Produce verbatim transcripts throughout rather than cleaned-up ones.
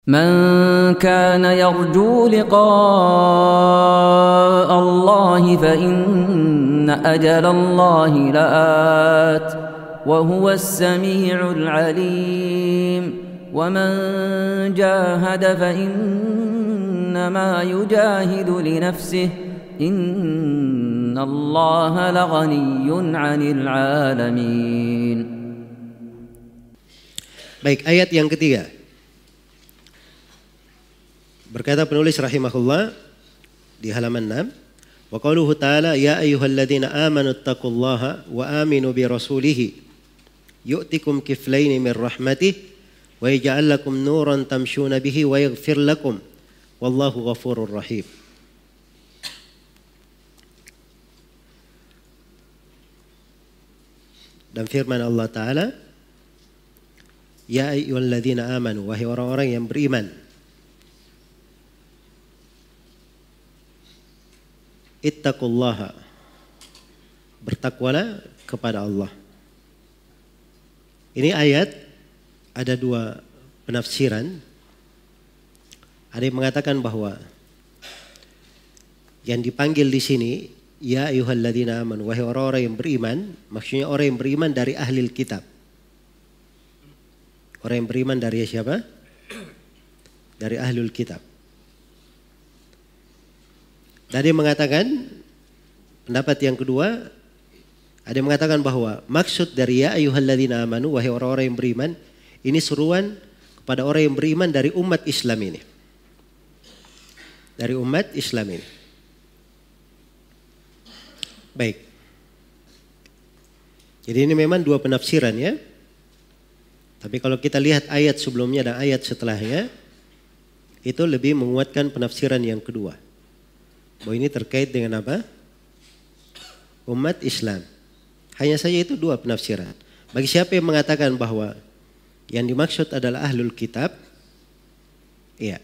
من كان يرجو لقاء الله فإن أجل الله لآت وهو السميع العليم ومن جاهد فإنما يجاهد لنفسه إن الله لغني عن العالمين. Baik, ayat yang ketiga. Berkata penulis rahimahullah di halaman enam, wa qauluhu ta'ala ya ayyuhalladzina amanu taqullaha wa aminu bi rasulihi yu'tikum kiflaini min rahmatih wa yaj'al lakum nuran tamshuna bihi wa yaghfir lakum wallahu ghafurur rahim. Dan firman Allah Ta'ala, ya ayyuhalladzina amanu, wahai orang-orang yang beriman, ittaqullaha, bertakwalah kepada Allah. Ini ayat ada dua penafsiran. Ada yang mengatakan bahwa yang dipanggil di sini ya ayyuhalladzina amanu, wahai orang-orang yang beriman, maksudnya orang yang beriman dari ahli kitab. Orang yang beriman dari siapa? Dari ahlul kitab. Tadi mengatakan pendapat yang kedua, ada yang mengatakan bahwa maksud dari ya ayyuhalladzina amanu, wahai orang-orang yang beriman, ini seruan kepada orang yang beriman dari umat Islam ini. Dari umat Islam ini. Baik. Jadi ini memang dua penafsiran ya. Tapi kalau kita lihat ayat sebelumnya dan ayat setelahnya, itu lebih menguatkan penafsiran yang kedua. Bahwa ini terkait dengan apa? Umat Islam. Hanya saja itu dua penafsiran. Bagi siapa yang mengatakan bahwa yang dimaksud adalah ahlul kitab, iya.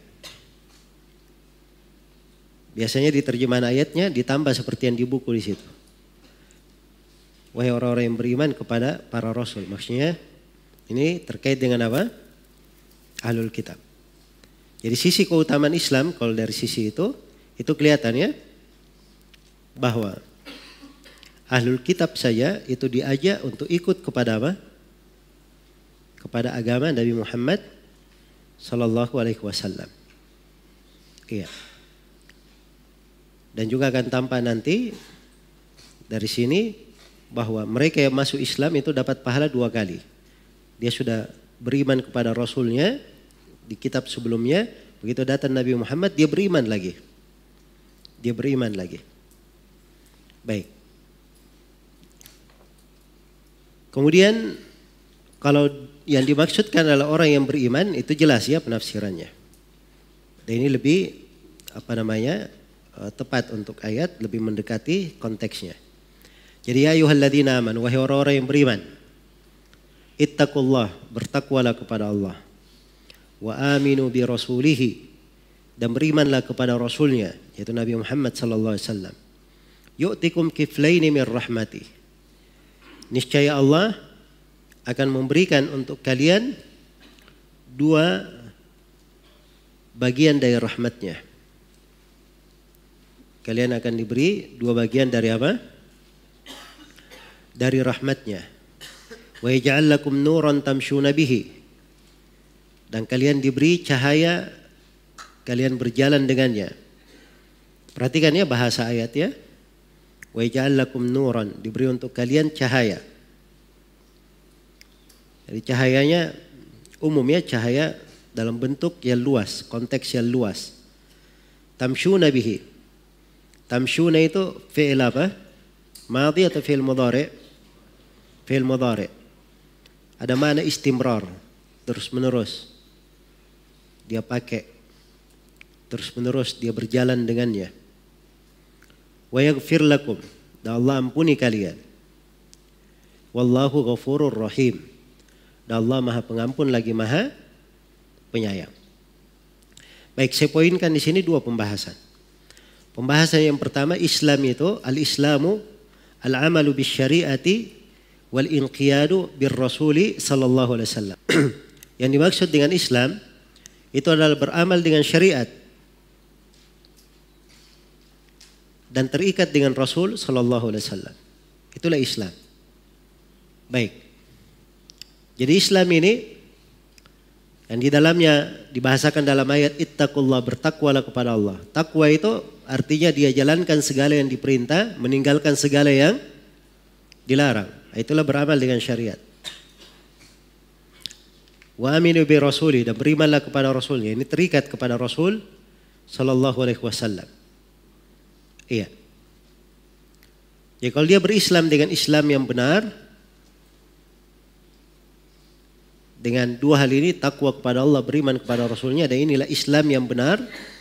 Biasanya di terjemahan ayatnya ditambah seperti yang di buku di situ. Wahai orang-orang yang beriman kepada para rasul. Maksudnya ini terkait dengan apa? Ahlul kitab. Jadi sisi keutamaan Islam kalau dari sisi itu, itu kelihatannya bahwa ahlul kitab saja itu diajak untuk ikut kepada apa? Kepada agama Nabi Muhammad sallallahu alaihi wasallam. Iya. Dan juga akan tampak nanti dari sini bahwa mereka yang masuk Islam itu dapat pahala dua kali. Dia sudah beriman kepada Rasulnya di kitab sebelumnya, begitu datang Nabi Muhammad dia beriman lagi. Dia beriman lagi. Baik. Kemudian kalau yang dimaksudkan adalah orang yang beriman, itu jelas ya penafsirannya. Dan ini lebih apa namanya tepat untuk ayat, lebih mendekati konteksnya. Jadi ya ayyuhalladzina amanu, wahai orang-orang yang beriman, ittaqullah, bertakwalah kepada Allah. Wa aminu bi rasulihi, dan berimanlah kepada Rasulnya, yaitu Nabi Muhammad sallallahu alaihi wasallam. Yu'tikum kiflaini min rahmati. Niscaya Allah akan memberikan untuk kalian dua bagian dari rahmatnya. Kalian akan diberi dua bagian dari apa? Dari rahmatnya. Wa yaj'al lakum nuran tamshuna bihi. Dan kalian diberi cahaya, kalian berjalan dengannya. Perhatikan ya bahasa ayat ya. Wa yaj'al lakum nuran, diberi untuk kalian cahaya. Jadi cahayanya umumnya cahaya dalam bentuk yang luas, konteks yang luas. Tamshuna bihi. Tamshuna itu fi'il apa? Madhi atau fi'il mudhari'? Fi'il mudhari'. Ada makna istimrar, terus menerus. Dia pakai, terus menerus dia berjalan dengannya. Wa yaghfir lakum, dan Allah ampuni kalian. Wallahu ghafurur rahim, dan Allah maha pengampun lagi maha penyayang. Baik, saya poinkan di sini dua pembahasan. Pembahasan yang pertama, Islam itu al-Islamu al-amalu bisyari'ati wal inqiyadu bir rasuli sallallahu alaihi wasallam. Yang dimaksud dengan Islam itu adalah beramal dengan syariat dan terikat dengan Rasul sallallahu alaihi wasallam. Itulah Islam. Baik. Jadi Islam ini yang di dalamnya dibahasakan dalam ayat ittaqullah, bertakwalah kepada Allah. Takwa itu artinya dia jalankan segala yang diperintah, meninggalkan segala yang dilarang. Itulah beramal dengan syariat. Wa aminu bi rasuli, dan berimanlah kepada Rasulnya. Ini terikat kepada Rasul sallallahu alaihi wasallam. Iya. Jadi kalau dia berislam dengan Islam yang benar, dengan dua hal ini, takwa kepada Allah, beriman kepada Rasulnya, dan inilah Islam yang benar,